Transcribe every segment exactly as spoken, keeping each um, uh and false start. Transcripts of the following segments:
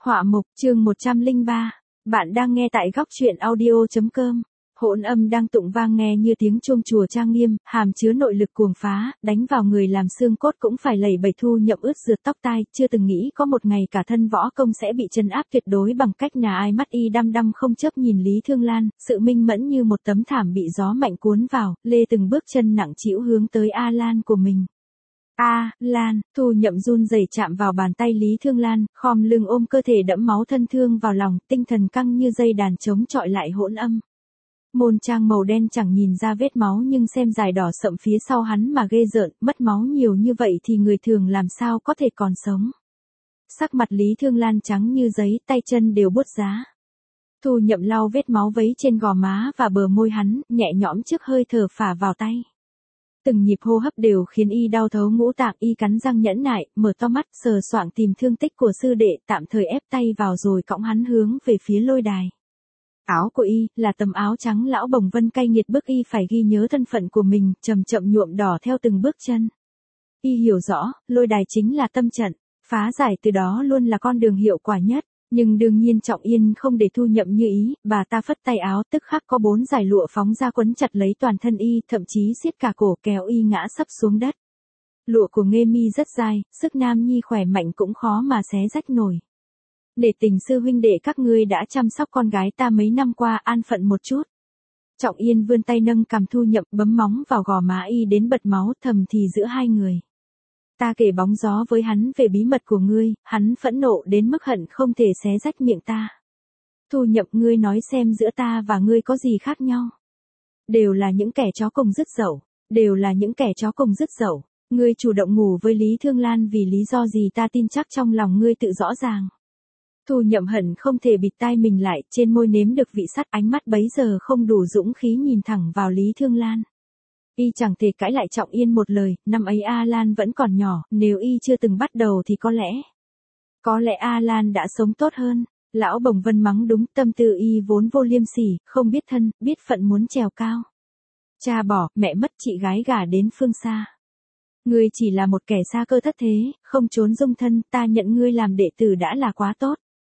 Họa mục chương một trăm lẻ ba. Bạn đang nghe tại góc truyện audio chấm com. Hỗn âm đang tụng vang nghe như tiếng chuông chùa trang nghiêm, hàm chứa nội lực cuồng phá, đánh vào người làm xương cốt cũng phải lẩy bẩy Thu Nhậm ướt rượt tóc tai, chưa từng nghĩ có một ngày cả thân võ công sẽ bị trấn áp tuyệt đối bằng cách nà ai mắt y đăm đăm không chớp nhìn Lý Thương Lan, sự minh mẫn như một tấm thảm bị gió mạnh cuốn vào, lê từng bước chân nặng trĩu hướng tới A Lan của mình. A, Lan, Thu Nhậm run rẩy chạm vào bàn tay Lý Thương Lan, khom lưng ôm cơ thể đẫm máu thân thương vào lòng, tinh thần căng như dây đàn chống chọi lại hỗn âm. Môn trang màu đen chẳng nhìn ra vết máu nhưng xem dài đỏ sậm phía sau hắn mà ghê rợn, mất máu nhiều như vậy thì người thường làm sao có thể còn sống. Sắc mặt Lý Thương Lan trắng như giấy, tay chân đều buốt giá. Thu Nhậm lau vết máu vấy trên gò má và bờ môi hắn, nhẹ nhõm trước hơi thở phả vào tay. Từng nhịp hô hấp đều khiến y đau thấu ngũ tạng, y cắn răng nhẫn nại, mở to mắt, sờ soạng tìm thương tích của sư đệ, tạm thời ép tay vào rồi cõng hắn hướng về phía lôi đài. Áo của y là tấm áo trắng lão bồng vân cay nghiệt bức y phải ghi nhớ thân phận của mình, chậm chậm nhuộm đỏ theo từng bước chân. Y hiểu rõ, lôi đài chính là tâm trận, phá giải từ đó luôn là con đường hiệu quả nhất. Nhưng đương nhiên Trọng Yên không để Thu Nhậm như ý, bà ta phất tay áo tức khắc có bốn dải lụa phóng ra quấn chặt lấy toàn thân y, thậm chí siết cả cổ kéo y ngã sấp xuống đất. Lụa của Nghê Mi rất dài, sức nam nhi khỏe mạnh cũng khó mà xé rách nổi. Để tình sư huynh đệ các ngươi đã chăm sóc con gái ta mấy năm qua, an phận một chút. Trọng Yên vươn tay nâng cằm Thu Nhậm, bấm móng vào gò má y đến bật máu, thầm thì giữa hai người. Ta kể bóng gió với hắn về bí mật của ngươi, hắn phẫn nộ đến mức hận không thể xé rách miệng ta. Thu Nhậm, ngươi nói xem giữa ta và ngươi có gì khác nhau? Đều là những kẻ chó cùng dứt dậu, đều là những kẻ chó cùng dứt dậu. Ngươi chủ động ngủ với Lý Thương Lan vì lý do gì ta tin chắc trong lòng ngươi tự rõ ràng. Thu Nhậm hận không thể bịt tai mình lại, trên môi nếm được vị sắt, ánh mắt bấy giờ không đủ dũng khí nhìn thẳng vào Lý Thương Lan. Y chẳng thể cãi lại Trọng Yên một lời, năm ấy A Lan vẫn còn nhỏ, nếu y chưa từng bắt đầu thì có lẽ, có lẽ A Lan đã sống tốt hơn. Lão Bồng Vân mắng đúng, tâm tư y vốn vô liêm sỉ, không biết thân, biết phận muốn trèo cao. Cha bỏ, mẹ mất, chị gái gả đến phương xa. Ngươi chỉ là một kẻ xa cơ thất thế, không trốn dung thân, ta nhận ngươi làm đệ tử đã là quá tốt.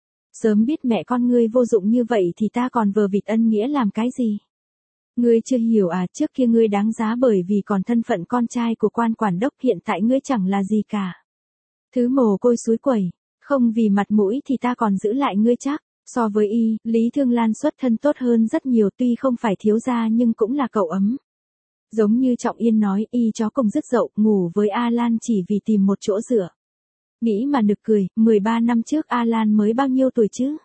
Sớm biết mẹ con ngươi vô dụng như vậy thì ta còn vờ vịt ân nghĩa làm cái gì? Ngươi chưa hiểu à, trước kia ngươi đáng giá bởi vì còn thân phận con trai của quan quản đốc, hiện tại ngươi chẳng là gì cả. Thứ mồ côi suối quẩy, không vì mặt mũi thì ta còn giữ lại ngươi chắc. So với y, Lý Thương Lan xuất thân tốt hơn rất nhiều, tuy không phải thiếu gia nhưng cũng là cậu ấm. Giống như Trọng Yên nói, y chó cùng dứt dậu, ngủ với A Lan chỉ vì tìm một chỗ dựa. Nghĩ mà nực cười, mười ba năm trước A Lan mới bao nhiêu tuổi chứ?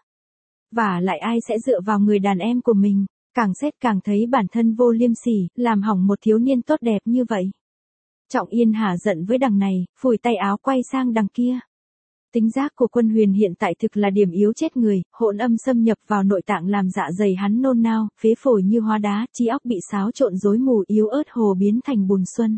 Và lại ai sẽ dựa vào người đàn em của mình? Càng xét càng thấy bản thân vô liêm sỉ, làm hỏng một thiếu niên tốt đẹp như vậy. Trọng Yên hả giận với đằng này, phủi tay áo quay sang đằng kia. Tính giác của Quân Huyền hiện tại thực là điểm yếu chết người, hỗn âm xâm nhập vào nội tạng làm dạ dày hắn nôn nao, phế phổi như hóa đá, trí óc bị xáo trộn rối mù, yếu ớt hồ biến thành bùn xuân.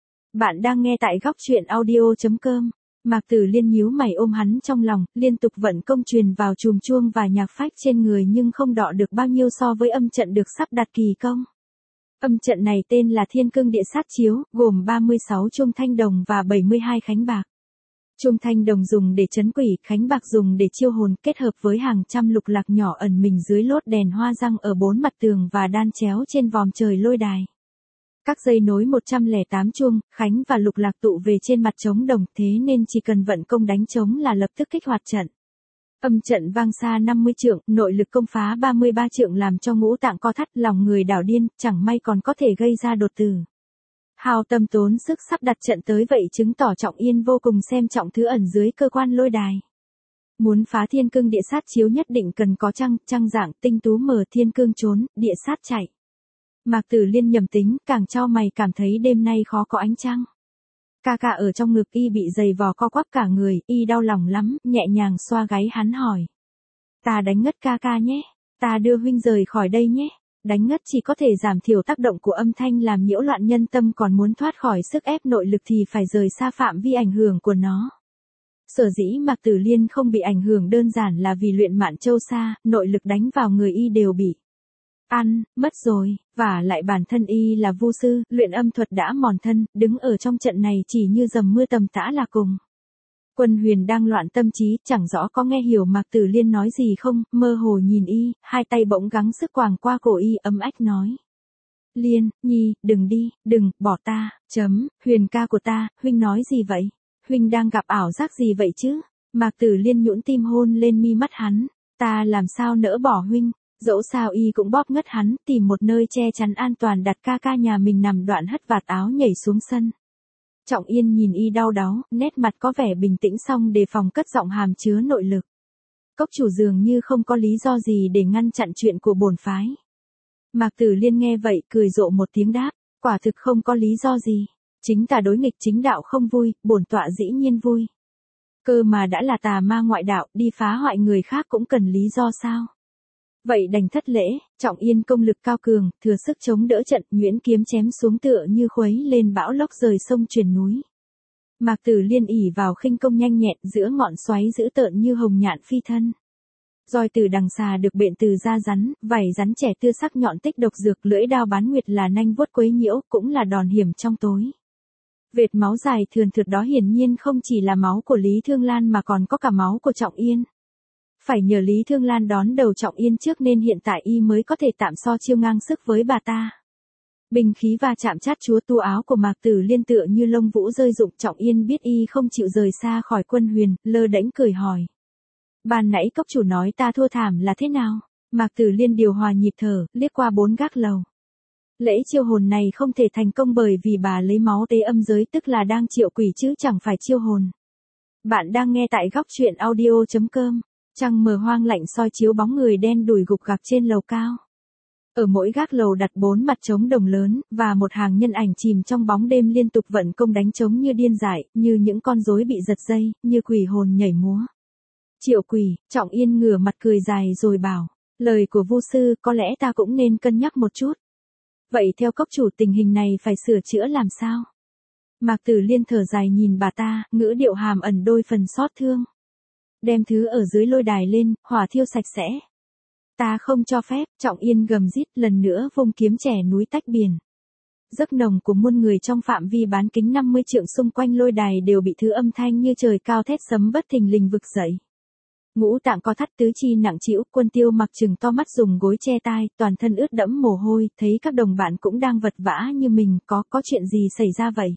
Bạn đang nghe tại góc truyện audio chấm com. Mạc Tử Liên nhíu mày ôm hắn trong lòng, liên tục vận công truyền vào chùm chuông và nhạc phách trên người nhưng không đọ được bao nhiêu so với âm trận được sắp đặt kỳ công. Âm trận này tên là Thiên Cương Địa Sát Chiếu, gồm ba mươi sáu chuông thanh đồng và bảy mươi hai khánh bạc. Chuông thanh đồng dùng để trấn quỷ, khánh bạc dùng để chiêu hồn, kết hợp với hàng trăm lục lạc nhỏ ẩn mình dưới lốt đèn hoa răng ở bốn mặt tường và đan chéo trên vòm trời lôi đài. Các dây nối một trăm lẻ tám chuông, khánh và lục lạc tụ về trên mặt trống đồng, thế nên chỉ cần vận công đánh trống là lập tức kích hoạt trận. Âm trận vang xa năm mươi trượng, nội lực công phá ba mươi ba trượng làm cho ngũ tạng co thắt, lòng người đảo điên, chẳng may còn có thể gây ra đột tử. Hao tâm tốn sức sắp đặt trận tới vậy chứng tỏ Trọng Yên vô cùng xem trọng thứ ẩn dưới cơ quan lôi đài. Muốn phá Thiên Cương Địa Sát Chiếu nhất định cần có trăng, trăng dạng, tinh tú mờ, thiên cương trốn, địa sát chạy. Mạc Tử Liên nhầm tính, càng chau mày cảm thấy đêm nay khó có ánh trăng. Ca ca ở trong ngực y bị giày vò co quắp cả người, y đau lòng lắm, nhẹ nhàng xoa gáy hắn hỏi. Ta đánh ngất ca ca nhé, ta đưa huynh rời khỏi đây nhé. Đánh ngất chỉ có thể giảm thiểu tác động của âm thanh làm nhiễu loạn nhân tâm, còn muốn thoát khỏi sức ép nội lực thì phải rời xa phạm vi ảnh hưởng của nó. Sở dĩ Mạc Tử Liên không bị ảnh hưởng đơn giản là vì luyện Mạn Châu Sa, nội lực đánh vào người y đều bị ăn, mất rồi, và lại bản thân y là vu sư, luyện âm thuật đã mòn thân, đứng ở trong trận này chỉ như dầm mưa tầm tã là cùng. Quân Huyền đang loạn tâm trí, chẳng rõ có nghe hiểu Mạc Tử Liên nói gì không, mơ hồ nhìn y, hai tay bỗng gắng sức quàng qua cổ y, ấm ách nói. Liên, Nhi, đừng đi, đừng, bỏ ta, chấm, Huyền ca của ta, huynh nói gì vậy? Huynh đang gặp ảo giác gì vậy chứ? Mạc Tử Liên nhũn tim hôn lên mi mắt hắn, ta làm sao nỡ bỏ huynh, dẫu sao y cũng bóp ngất hắn, tìm một nơi che chắn an toàn đặt ca ca nhà mình nằm đoạn hất vạt áo nhảy xuống sân. Trọng Yên nhìn y đau đáu, nét mặt có vẻ bình tĩnh song đề phòng cất giọng hàm chứa nội lực. Cốc chủ dường như không có lý do gì để ngăn chặn chuyện của bổn phái. Mạc Tử Liên nghe vậy cười rộ một tiếng đáp, quả thực không có lý do gì. Chính tà đối nghịch chính đạo không vui, bổn tọa dĩ nhiên vui. Cơ mà đã là tà ma ngoại đạo, đi phá hoại người khác cũng cần lý do sao? Vậy đành thất lễ, Trọng Yên công lực cao cường, thừa sức chống đỡ trận, nhuyễn kiếm chém xuống tựa như khuấy lên bão lốc rời sông truyền núi. Mạc Tử Liên ỉ vào khinh công nhanh nhẹn giữa ngọn xoáy dữ tợn như hồng nhạn phi thân. Roi từ đằng xà được bện từ da rắn, vảy rắn trẻ tưa sắc nhọn tích độc dược, lưỡi đao bán nguyệt là nanh vuốt quấy nhiễu, cũng là đòn hiểm trong tối. Vệt máu dài thườn thượt đó hiển nhiên không chỉ là máu của Lý Thương Lan mà còn có cả máu của Trọng Yên. Phải nhờ Lý Thương Lan đón đầu Trọng Yên trước nên hiện tại y mới có thể tạm so chiêu ngang sức với bà ta. Binh khí va chạm chát chúa tu áo của Mạc Tử Liên tựa như lông vũ rơi rụng. Trọng Yên biết y không chịu rời xa khỏi Quân Huyền, lơ đễnh cười hỏi. Ban nãy cốc chủ nói ta thua thảm là thế nào? Mạc Tử Liên điều hòa nhịp thở, liếc qua bốn gác lầu. Lễ chiêu hồn này không thể thành công bởi vì bà lấy máu tế âm giới, tức là đang triệu quỷ chứ chẳng phải chiêu hồn. Bạn đang nghe tại góc truyện audio chấm com. Trăng mờ hoang lạnh soi chiếu bóng người đen đùi gục gặc trên lầu cao. Ở mỗi gác lầu đặt bốn mặt trống đồng lớn, và một hàng nhân ảnh chìm trong bóng đêm liên tục vận công đánh trống như điên dại, như những con rối bị giật dây, như quỷ hồn nhảy múa. Triệu quỷ, Trọng Yên ngửa mặt cười dài rồi bảo, lời của Vu sư có lẽ ta cũng nên cân nhắc một chút. Vậy theo cốc chủ tình hình này phải sửa chữa làm sao? Mạc Tử Liên thở dài nhìn bà ta, ngữ điệu hàm ẩn đôi phần xót thương. Đem thứ ở dưới lôi đài lên, hỏa thiêu sạch sẽ. Ta không cho phép, Trọng Yên gầm rít lần nữa vung kiếm chẻ núi tách biển. Giấc nồng của muôn người trong phạm vi bán kính năm mươi trượng xung quanh lôi đài đều bị thứ âm thanh như trời cao thét sấm bất thình lình vực dậy. Ngũ tạng co thắt tứ chi nặng trĩu, Quân Tiêu Mặc trừng to mắt dùng gối che tai, toàn thân ướt đẫm mồ hôi, thấy các đồng bạn cũng đang vật vã như mình, có, có chuyện gì xảy ra vậy?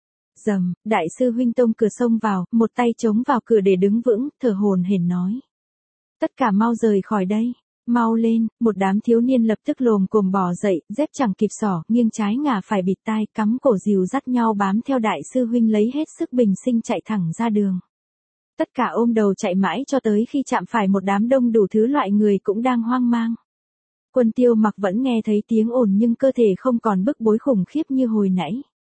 Dầm, đại sư huynh tông cửa xông vào, một tay chống vào cửa để đứng vững, thở hổn hển nói. Tất cả mau rời khỏi đây, mau lên, một đám thiếu niên lập tức lồm cồm bò dậy, dép chẳng kịp xỏ, nghiêng trái ngả phải bịt tai, cắm cổ dìu dắt nhau bám theo đại sư huynh lấy hết sức bình sinh chạy thẳng ra đường. Tất cả ôm đầu chạy mãi cho tới khi chạm phải một đám đông đủ thứ loại người cũng đang hoang mang. Quân Tiêu Mặc vẫn nghe thấy tiếng ồn nhưng cơ thể không còn bức bối khủng khiếp như hồi nãy.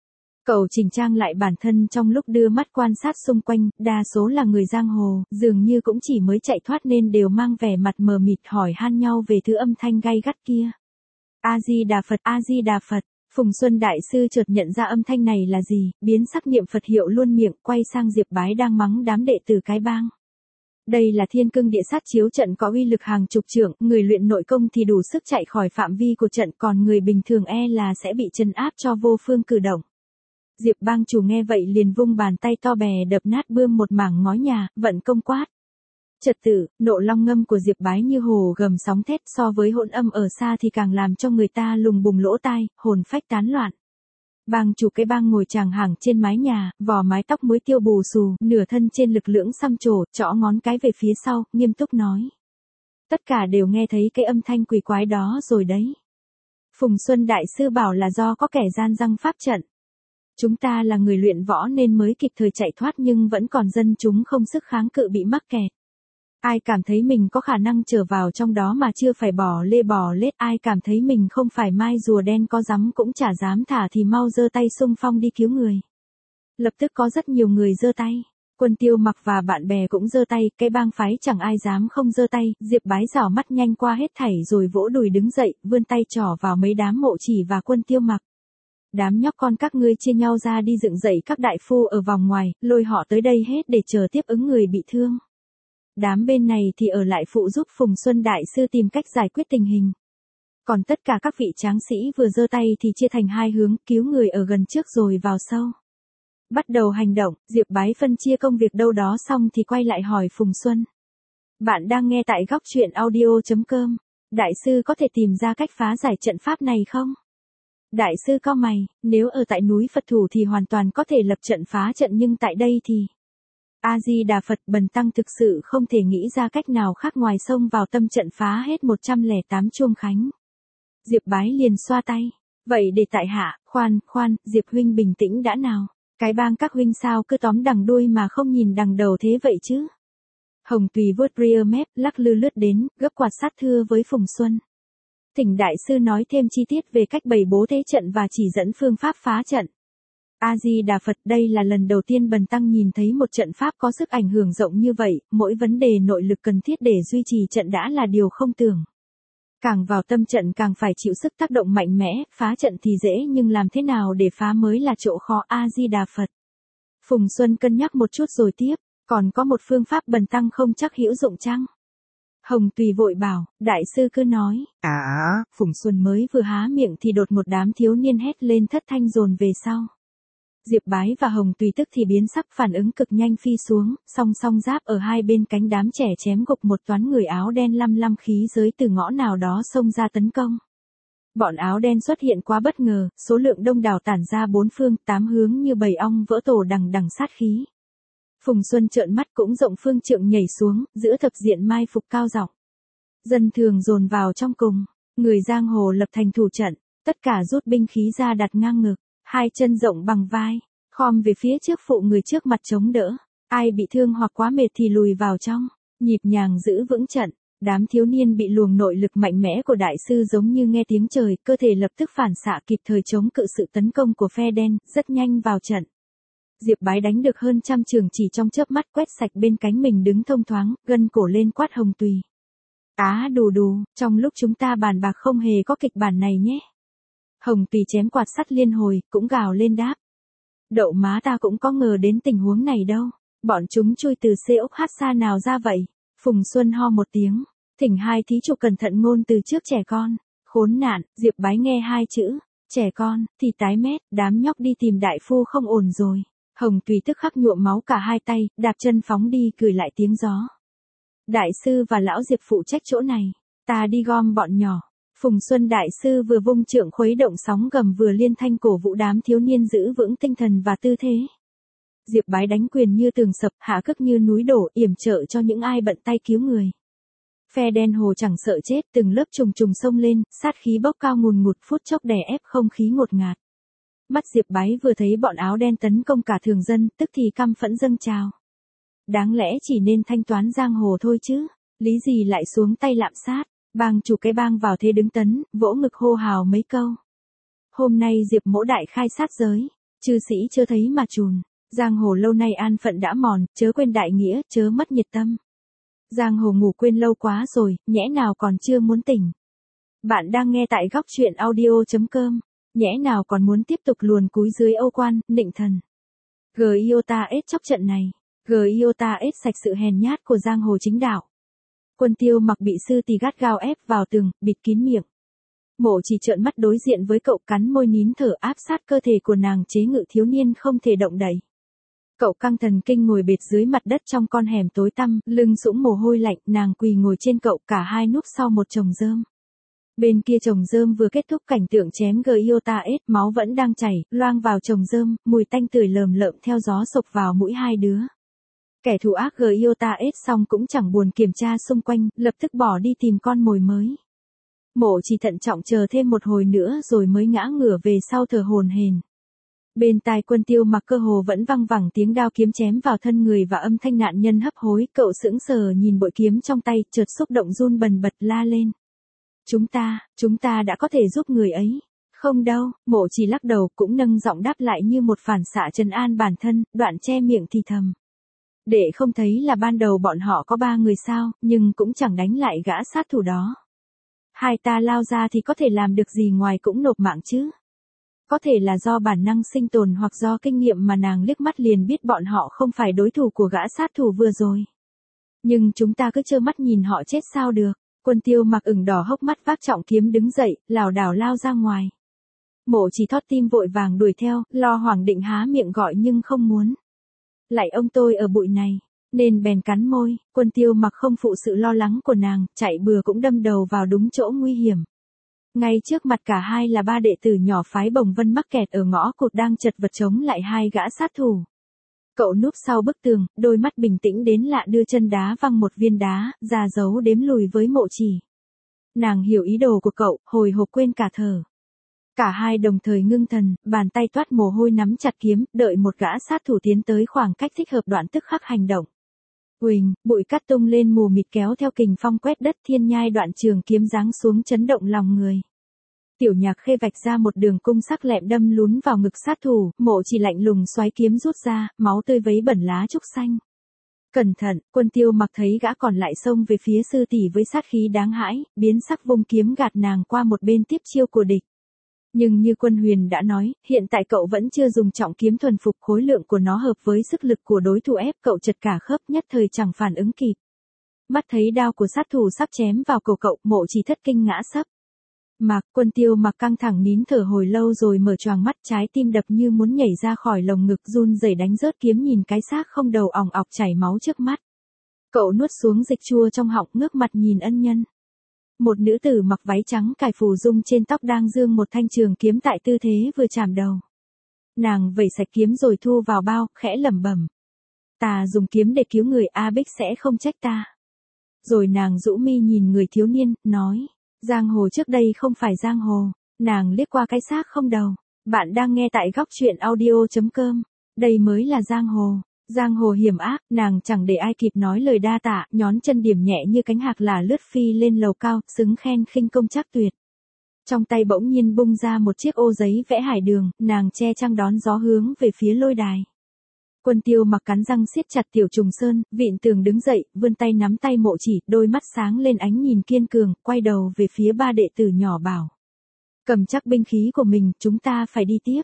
Cậu chỉnh trang lại bản thân trong lúc đưa mắt quan sát xung quanh, đa số là người giang hồ, dường như cũng chỉ mới chạy thoát nên đều mang vẻ mặt mờ mịt hỏi han nhau về thứ âm thanh gay gắt kia. A-di-đà Phật, A-di-đà Phật. Phùng Xuân Đại Sư chợt nhận ra âm thanh này là gì, biến sắc niệm Phật hiệu luôn miệng, quay sang Diệp Bái đang mắng đám đệ tử cái bang. Đây là thiên cương địa sát chiếu trận có uy lực hàng chục trượng, người luyện nội công thì đủ sức chạy khỏi phạm vi của trận, còn người bình thường e là sẽ bị trấn áp cho vô phương cử động. Diệp bang chủ nghe vậy liền vung bàn tay to bè đập nát bươm một mảng ngói nhà, vận công quát. Trật tự, nộ long ngâm của Diệp Bái như hồ gầm sóng thét, so với hỗn âm ở xa thì càng làm cho người ta lùng bùng lỗ tai, hồn phách tán loạn. Bang chủ cái bang ngồi chàng hảng trên mái nhà, vò mái tóc muối tiêu bù xù, nửa thân trên lực lưỡng xăm trổ, trõ ngón cái về phía sau, nghiêm túc nói. Tất cả đều nghe thấy cái âm thanh quỷ quái đó rồi đấy. Phùng Xuân Đại Sư bảo là do có kẻ gian răng pháp trận. Chúng ta là người luyện võ nên mới kịp thời chạy thoát nhưng vẫn còn dân chúng không sức kháng cự bị mắc kẹt. Ai cảm thấy mình có khả năng trở vào trong đó mà chưa phải bỏ lê bò lết, ai cảm thấy mình không phải mai rùa đen có dám cũng chả dám thả thì mau giơ tay xung phong đi cứu người. Lập tức có rất nhiều người giơ tay. Quân Tiêu Mặc và bạn bè cũng giơ tay, cái bang phái chẳng ai dám không giơ tay, Diệp Bái rảo mắt nhanh qua hết thảy rồi vỗ đùi đứng dậy, vươn tay trỏ vào mấy đám mộ chỉ và Quân Tiêu Mặc. Đám nhóc con các ngươi chia nhau ra đi dựng dậy các đại phu ở vòng ngoài, lôi họ tới đây hết để chờ tiếp ứng người bị thương. Đám bên này thì ở lại phụ giúp Phùng Xuân Đại Sư tìm cách giải quyết tình hình. Còn tất cả các vị tráng sĩ vừa giơ tay thì chia thành hai hướng, cứu người ở gần trước rồi vào sau. Bắt đầu hành động, Diệp Bái phân chia công việc đâu đó xong thì quay lại hỏi Phùng Xuân. Bạn đang nghe tại góc truyện audio.com. Đại sư có thể tìm ra cách phá giải trận pháp này không? Đại sư cau mày, nếu ở tại núi Phật Thủ thì hoàn toàn có thể lập trận phá trận nhưng tại đây thì... A-di-đà Phật, bần tăng thực sự không thể nghĩ ra cách nào khác ngoài xông vào tâm trận phá hết một trăm lẻ tám chuông khánh. Diệp Bái liền xoa tay. Vậy để tại hạ, khoan, khoan, Diệp huynh bình tĩnh đã nào. Cái bang các huynh sao cứ tóm đằng đuôi mà không nhìn đằng đầu thế vậy chứ? Hồng Tùy vuốt rear mép, lắc lư lướt đến, gấp quạt sát thưa với Phùng Xuân. Thỉnh đại sư nói thêm chi tiết về cách bày bố thế trận và chỉ dẫn phương pháp phá trận. A-di-đà Phật, đây là lần đầu tiên bần tăng nhìn thấy một trận pháp có sức ảnh hưởng rộng như vậy, mỗi vấn đề nội lực cần thiết để duy trì trận đã là điều không tưởng. Càng vào tâm trận càng phải chịu sức tác động mạnh mẽ, phá trận thì dễ nhưng làm thế nào để phá mới là chỗ khó. A-di-đà Phật. Phùng Xuân cân nhắc một chút rồi tiếp, còn có một phương pháp bần tăng không chắc hữu dụng chăng? Hồng Tùy vội bảo, đại sư cứ nói. À, Phùng Xuân mới vừa há miệng thì đột một đám thiếu niên hét lên thất thanh dồn về sau. Diệp Bái và Hồng Tùy tức thì biến sắc, phản ứng cực nhanh phi xuống, song song giáp ở hai bên cánh đám trẻ chém gục một toán người áo đen lăm lăm khí giới từ ngõ nào đó xông ra tấn công. Bọn áo đen xuất hiện quá bất ngờ, số lượng đông đảo tản ra bốn phương, tám hướng như bầy ong vỡ tổ đằng đằng sát khí. Phùng Xuân trợn mắt cũng rộng phương trượng nhảy xuống, giữa thập diện mai phục cao giọng. Dân thường dồn vào trong cùng, người giang hồ lập thành thủ trận, tất cả rút binh khí ra đặt ngang ngực, hai chân rộng bằng vai, khom về phía trước phụ người trước mặt chống đỡ, ai bị thương hoặc quá mệt thì lùi vào trong, nhịp nhàng giữ vững trận. Đám thiếu niên bị luồng nội lực mạnh mẽ của đại sư giống như nghe tiếng trời, cơ thể lập tức phản xạ kịp thời chống cự sự tấn công của phe đen, rất nhanh vào trận. Diệp Bái đánh được hơn trăm trường chỉ trong chớp mắt, quét sạch bên cánh mình đứng thông thoáng, gân cổ lên quát Hồng Tùy. Á đù đù, trong lúc chúng ta bàn bạc không hề có kịch bản này nhé. Hồng Tùy chém quạt sắt liên hồi, cũng gào lên đáp. Đậu má, ta cũng có ngờ đến tình huống này đâu, bọn chúng chui từ xê ốc hát xa nào ra vậy? Phùng Xuân ho một tiếng, thỉnh hai thí chủ cẩn thận ngôn từ trước trẻ con. Khốn nạn, Diệp Bái nghe hai chữ, trẻ con, thì tái mét, đám nhóc đi tìm đại phu không ổn rồi. Hồng Tùy tức khắc nhuộm máu cả hai tay, đạp chân phóng đi, cười lại tiếng gió. Đại sư và lão Diệp phụ trách chỗ này, ta đi gom bọn nhỏ. Phùng Xuân đại sư vừa vung trượng khuấy động sóng gầm vừa liên thanh cổ vũ đám thiếu niên giữ vững tinh thần và tư thế. Diệp Bái đánh quyền như tường sập, hạ cước như núi đổ, yểm trợ cho những ai bận tay cứu người. Phe đen hồ chẳng sợ chết, từng lớp trùng trùng xông lên, sát khí bốc cao ngùn ngụt, phút chốc đè ép không khí ngột ngạt. Mắt Diệp Bái vừa thấy bọn áo đen tấn công cả thường dân, tức thì căm phẫn dâng trào. Đáng lẽ chỉ nên thanh toán giang hồ thôi chứ, lý gì lại xuống tay lạm sát. Bang chủ cái bang vào thế đứng tấn, vỗ ngực hô hào mấy câu. Hôm nay Diệp mỗ đại khai sát giới, chư sĩ chưa thấy mà chùn. Giang hồ lâu nay an phận đã mòn, chớ quên đại nghĩa, chớ mất nhiệt tâm. Giang hồ ngủ quên lâu quá rồi, nhẽ nào còn chưa muốn tỉnh. Bạn đang nghe tại góc truyện audio.com, nhẽ nào còn muốn tiếp tục luồn cúi dưới ô quan, nịnh thần. Giota ết chóc trận này, Giota ết sạch sự hèn nhát của giang hồ chính đạo. Quân Tiêu Mặc bị sư tỷ gắt gao ép vào tường, bịt kín miệng. Mộ chỉ trợn mắt đối diện với cậu, cắn môi nín thở, áp sát cơ thể của nàng chế ngự thiếu niên không thể động đậy. Cậu căng thần kinh ngồi bệt dưới mặt đất trong con hẻm tối tăm, lưng sũng mồ hôi lạnh, nàng quỳ ngồi trên cậu, cả hai núp sau một chồng rơm. Bên kia chồng rơm vừa kết thúc cảnh tượng chém Giota ết, máu vẫn đang chảy, loang vào chồng rơm, mùi tanh tưởi lờm lợm theo gió sộc vào mũi hai đứa. Kẻ thù ác Giota ết xong cũng chẳng buồn kiểm tra xung quanh, lập tức bỏ đi tìm con mồi mới. Mộ chỉ thận trọng chờ thêm một hồi nữa rồi mới ngã ngửa về sau thở hổn hển. Bên tai Quân Tiêu Mặc cơ hồ vẫn văng vẳng tiếng đao kiếm chém vào thân người và âm thanh nạn nhân hấp hối, cậu sững sờ nhìn bội kiếm trong tay, chợt xúc động run bần bật la lên. Chúng ta, chúng ta đã có thể giúp người ấy. Không đâu, mộ chỉ lắc đầu cũng nâng giọng đáp lại như một phản xạ trấn an bản thân, đoạn che miệng thì thầm. Để không thấy là ban đầu bọn họ có ba người sao, nhưng cũng chẳng đánh lại gã sát thủ đó. Hai ta lao ra thì có thể làm được gì ngoài cũng nộp mạng chứ. Có thể là do bản năng sinh tồn hoặc do kinh nghiệm mà nàng liếc mắt liền biết bọn họ không phải đối thủ của gã sát thủ vừa rồi. Nhưng chúng ta cứ trơ mắt nhìn họ chết sao được. Quân Tiêu Mặc ửng đỏ hốc mắt vác trọng kiếm đứng dậy, lảo đảo lao ra ngoài. Mộ chỉ thót tim vội vàng đuổi theo, lo Hoàng định há miệng gọi nhưng không muốn. Lại ông tôi ở bụi này, nên bèn cắn môi. Quân Tiêu Mặc không phụ sự lo lắng của nàng, chạy bừa cũng đâm đầu vào đúng chỗ nguy hiểm. Ngay trước mặt cả hai là ba đệ tử nhỏ phái Bồng Vân mắc kẹt ở ngõ cụt đang chật vật chống lại hai gã sát thủ. Cậu núp sau bức tường, đôi mắt bình tĩnh đến lạ đưa chân đá văng một viên đá, ra dấu đếm lùi với Mộ Chỉ. Nàng hiểu ý đồ của cậu, hồi hộp quên cả thở. Cả hai đồng thời ngưng thần, bàn tay toát mồ hôi nắm chặt kiếm, đợi một gã sát thủ tiến tới khoảng cách thích hợp đoạn tức khắc hành động. Huỳnh, bụi cát tung lên mù mịt kéo theo kình phong quét đất, thiên nhai đoạn trường kiếm giáng xuống chấn động lòng người. Tiểu Nhạc Khê vạch ra một đường cung sắc lẹm đâm lún vào ngực sát thủ, Mộ Chỉ lạnh lùng xoáy kiếm rút ra, máu tươi vấy bẩn lá trúc xanh. Cẩn thận, Quân Tiêu Mặc thấy gã còn lại xông về phía sư tỷ với sát khí đáng hãi, biến sắc vung kiếm gạt nàng qua một bên tiếp chiêu của địch. Nhưng như Quân Huyền đã nói, hiện tại cậu vẫn chưa dùng trọng kiếm thuần phục, khối lượng của nó hợp với sức lực của đối thủ ép cậu chật cả khớp, nhất thời chẳng phản ứng kịp. Mắt thấy đao của sát thủ sắp chém vào cổ cậu, Mộ Chỉ thất kinh ngã sấp. Mặc, Quân Tiêu Mặc căng thẳng nín thở hồi lâu rồi mở choàng mắt, trái tim đập như muốn nhảy ra khỏi lồng ngực, run rẩy đánh rớt kiếm nhìn cái xác không đầu ỏng ọc chảy máu trước mắt. Cậu nuốt xuống dịch chua trong họng, ngước mặt nhìn ân nhân. Một nữ tử mặc váy trắng cài phù dung trên tóc đang giương một thanh trường kiếm tại tư thế vừa chạm đầu. Nàng vẩy sạch kiếm rồi thu vào bao, khẽ lẩm bẩm. Ta dùng kiếm để cứu người, A Bích sẽ không trách ta. Rồi nàng rũ mi nhìn người thiếu niên, nói. Giang hồ trước đây không phải giang hồ. Nàng liếc qua cái xác không đầu. Bạn đang nghe tại góc truyện audio chấm com. Đây mới là giang hồ. Giang hồ hiểm ác, nàng chẳng để ai kịp nói lời đa tạ, nhón chân điểm nhẹ như cánh hạc là lướt phi lên lầu cao, xứng khen khinh công chắc tuyệt. Trong tay bỗng nhiên bung ra một chiếc ô giấy vẽ hải đường, nàng che trăng đón gió hướng về phía lôi đài. Quân Tiêu Mặc cắn răng siết chặt Tiểu Trùng Sơn, vịn tường đứng dậy, vươn tay nắm tay Mộ Chỉ, đôi mắt sáng lên ánh nhìn kiên cường, quay đầu về phía ba đệ tử nhỏ bảo. Cầm chắc binh khí của mình, chúng ta phải đi tiếp.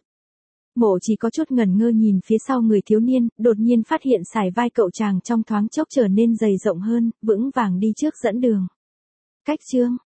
Mộ Chỉ có chút ngẩn ngơ nhìn phía sau người thiếu niên, đột nhiên phát hiện sải vai cậu chàng trong thoáng chốc trở nên dày rộng hơn, vững vàng đi trước dẫn đường. Cách chương